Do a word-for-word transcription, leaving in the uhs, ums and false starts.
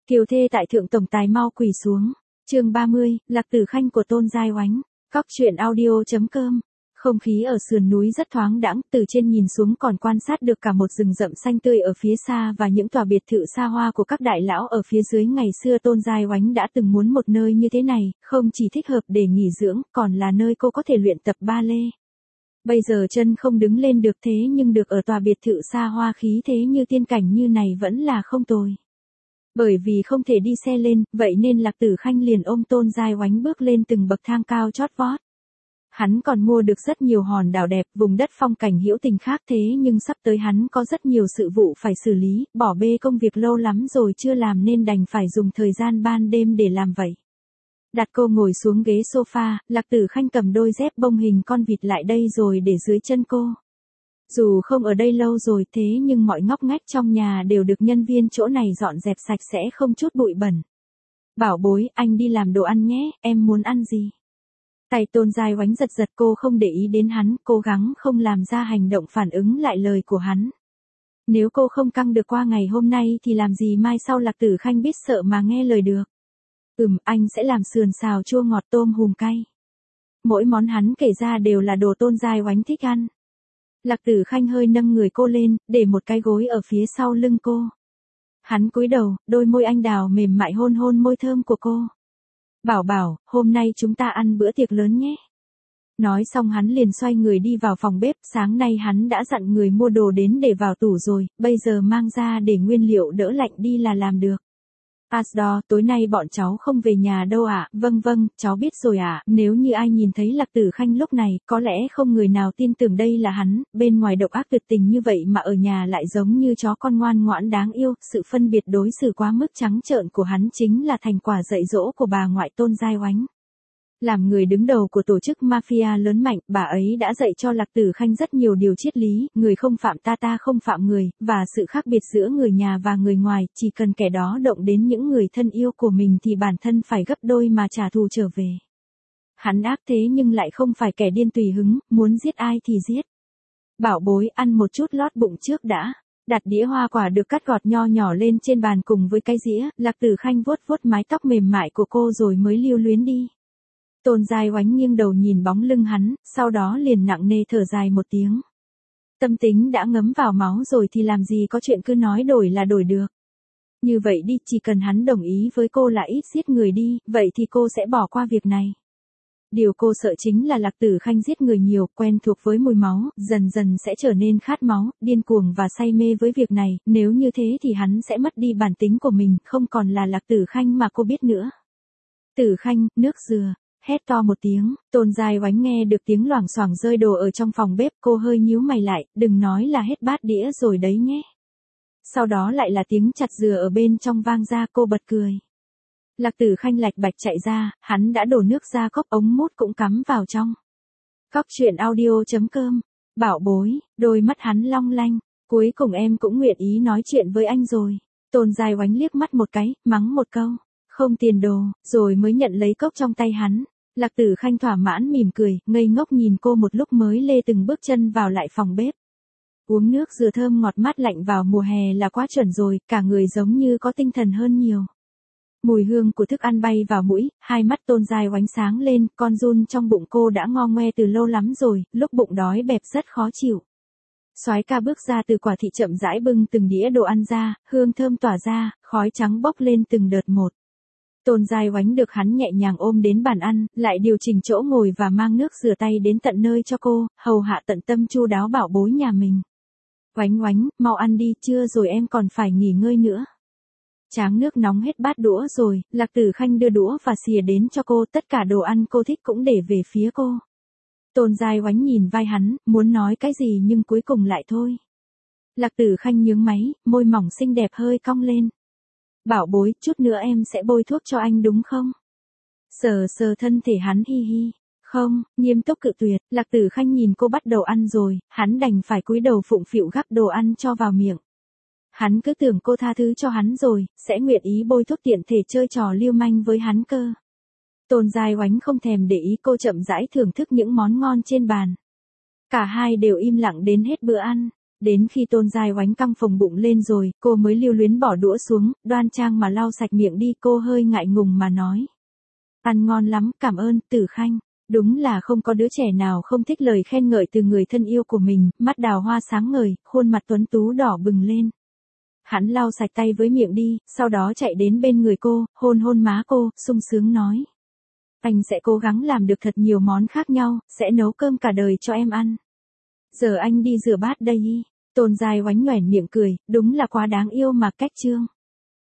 Kiều thê tại thượng tổng tài mau quỳ xuống. Chương ba mươi, Lạc Tử Khanh của Tôn Giai Oánh. Cóc truyện audio.com. Không khí ở sườn núi rất thoáng đãng, từ trên nhìn xuống còn quan sát được cả một rừng rậm xanh tươi ở phía xa và những tòa biệt thự xa hoa của các đại lão ở phía dưới. Ngày xưa Tôn Giai Oánh đã từng muốn một nơi như thế này, không chỉ thích hợp để nghỉ dưỡng, còn là nơi cô có thể luyện tập ba lê. Bây giờ chân không đứng lên được, thế nhưng được ở tòa biệt thự xa hoa khí thế như tiên cảnh như này vẫn là không tồi. Bởi vì không thể đi xe lên, vậy nên Lạc Tử Khanh liền ôm Tôn Giai Oánh bước lên từng bậc thang cao chót vót. Hắn còn mua được rất nhiều hòn đảo đẹp, vùng đất phong cảnh hữu tình khác, thế nhưng sắp tới hắn có rất nhiều sự vụ phải xử lý, bỏ bê công việc lâu lắm rồi chưa làm nên đành phải dùng thời gian ban đêm để làm vậy. Đặt cô ngồi xuống ghế sofa, Lạc Tử Khanh cầm đôi dép bông hình con vịt lại đây rồi để dưới chân cô. Dù không ở đây lâu rồi thế nhưng mọi ngóc ngách trong nhà đều được nhân viên chỗ này dọn dẹp sạch sẽ không chút bụi bẩn. Bảo bối, anh đi làm đồ ăn nhé, em muốn ăn gì? Tay Tôn Giai Oánh giật giật, cô không để ý đến hắn, cố gắng không làm ra hành động phản ứng lại lời của hắn. Nếu cô không căng được qua ngày hôm nay thì làm gì mai sau? Lạc Tử Khanh biết sợ mà nghe lời được. Ừm, anh sẽ làm sườn xào chua ngọt tôm hùm cay. Mỗi món hắn kể ra đều là đồ Tôn Giai Oánh thích ăn. Lạc Tử Khanh hơi nâng người cô lên, để một cái gối ở phía sau lưng cô. Hắn cúi đầu, đôi môi anh đào mềm mại hôn hôn môi thơm của cô. Bảo bảo, hôm nay chúng ta ăn bữa tiệc lớn nhé. Nói xong hắn liền xoay người đi vào phòng bếp, sáng nay hắn đã dặn người mua đồ đến để vào tủ rồi, bây giờ mang ra để nguyên liệu đỡ lạnh đi là làm được. Asdo, tối nay bọn cháu không về nhà đâu ạ? À? Vâng vâng, cháu biết rồi ạ. À. Nếu như ai nhìn thấy Lạc Tử Khanh lúc này, có lẽ không người nào tin tưởng đây là hắn, bên ngoài độc ác tuyệt tình như vậy mà ở nhà lại giống như chó con ngoan ngoãn đáng yêu, sự phân biệt đối xử quá mức trắng trợn của hắn chính là thành quả dạy dỗ của bà ngoại Tôn Giai Oánh. Làm người đứng đầu của tổ chức mafia lớn mạnh, bà ấy đã dạy cho Lạc Tử Khanh rất nhiều điều triết lý, người không phạm ta ta không phạm người, và sự khác biệt giữa người nhà và người ngoài, chỉ cần kẻ đó động đến những người thân yêu của mình thì bản thân phải gấp đôi mà trả thù trở về. Hắn ác thế nhưng lại không phải kẻ điên tùy hứng, muốn giết ai thì giết. Bảo bối, ăn một chút lót bụng trước đã. Đặt đĩa hoa quả được cắt gọt nho nhỏ lên trên bàn cùng với cái dĩa, Lạc Tử Khanh vuốt vuốt mái tóc mềm mại của cô rồi mới lưu luyến đi. Tôn Giai Oánh nghiêng đầu nhìn bóng lưng hắn, sau đó liền nặng nề thở dài một tiếng. Tâm tính đã ngấm vào máu rồi thì làm gì có chuyện cứ nói đổi là đổi được. Như vậy đi, chỉ cần hắn đồng ý với cô là ít giết người đi, vậy thì cô sẽ bỏ qua việc này. Điều cô sợ chính là Lạc Tử Khanh giết người nhiều, quen thuộc với mùi máu, dần dần sẽ trở nên khát máu, điên cuồng và say mê với việc này, nếu như thế thì hắn sẽ mất đi bản tính của mình, không còn là Lạc Tử Khanh mà cô biết nữa. Tử Khanh, nước dừa. Hét to một tiếng, Tôn Giai Oánh nghe được tiếng loảng xoảng rơi đồ ở trong phòng bếp, cô hơi nhíu mày lại, đừng nói là hết bát đĩa rồi đấy nhé. Sau đó lại là tiếng chặt dừa ở bên trong vang ra, cô bật cười. Lạc Tử Khanh lạch bạch chạy ra, hắn đã đổ nước ra cốc, ống mút cũng cắm vào trong. Cóc truyện audio.com, bảo bối, đôi mắt hắn long lanh, cuối cùng em cũng nguyện ý nói chuyện với anh rồi. Tôn Giai Oánh liếc mắt một cái, mắng một câu. Không tiền đồ, rồi mới nhận lấy cốc trong tay hắn. Lạc Tử Khanh thỏa mãn mỉm cười, ngây ngốc nhìn cô một lúc mới lê từng bước chân vào lại phòng bếp. Uống nước dừa thơm ngọt mát lạnh vào mùa hè là quá chuẩn rồi, cả người giống như có tinh thần hơn nhiều. Mùi hương của thức ăn bay vào mũi, hai mắt Tôn Giai Oánh sáng lên, con giun trong bụng cô đã ngo ngoe từ lâu lắm rồi, lúc bụng đói bẹp rất khó chịu. Soái ca bước ra từ quả thị chậm rãi bưng từng đĩa đồ ăn ra, hương thơm tỏa ra, khói trắng bốc lên từng đợt một. Tôn Giai Oánh được hắn nhẹ nhàng ôm đến bàn ăn, lại điều chỉnh chỗ ngồi và mang nước rửa tay đến tận nơi cho cô, hầu hạ tận tâm chu đáo bảo bối nhà mình. Oánh Oánh, mau ăn đi, chưa rồi em còn phải nghỉ ngơi nữa. Tráng nước nóng hết bát đũa rồi, Lạc Tử Khanh đưa đũa và xìa đến cho cô, tất cả đồ ăn cô thích cũng để về phía cô. Tôn Giai Oánh nhìn vai hắn, muốn nói cái gì nhưng cuối cùng lại thôi. Lạc Tử Khanh nhướng máy, môi mỏng xinh đẹp hơi cong lên. Bảo bối, chút nữa em sẽ bôi thuốc cho anh đúng không? Sờ sờ thân thể hắn hi hi. Không, nghiêm túc cự tuyệt, Lạc Tử Khanh nhìn cô bắt đầu ăn rồi, hắn đành phải cúi đầu phụng phịu gắp đồ ăn cho vào miệng. Hắn cứ tưởng cô tha thứ cho hắn rồi, sẽ nguyện ý bôi thuốc tiện thể chơi trò lưu manh với hắn cơ. Tôn Giai Oánh không thèm để ý, cô chậm rãi thưởng thức những món ngon trên bàn. Cả hai đều im lặng đến hết bữa ăn. Đến khi Tôn Giai Oánh căng phồng bụng lên rồi, cô mới lưu luyến bỏ đũa xuống, đoan trang mà lau sạch miệng đi, cô hơi ngại ngùng mà nói. Ăn ngon lắm, cảm ơn, Tử Khanh. Đúng là không có đứa trẻ nào không thích lời khen ngợi từ người thân yêu của mình, mắt Đào Hoa sáng ngời, khuôn mặt tuấn tú đỏ bừng lên. Hắn lau sạch tay với miệng đi, sau đó chạy đến bên người cô, hôn hôn má cô, sung sướng nói. Anh sẽ cố gắng làm được thật nhiều món khác nhau, sẽ nấu cơm cả đời cho em ăn. Giờ anh đi rửa bát đây. Tôn Giai Oánh nhoẻn miệng cười, đúng là quá đáng yêu mà, Cách Trương.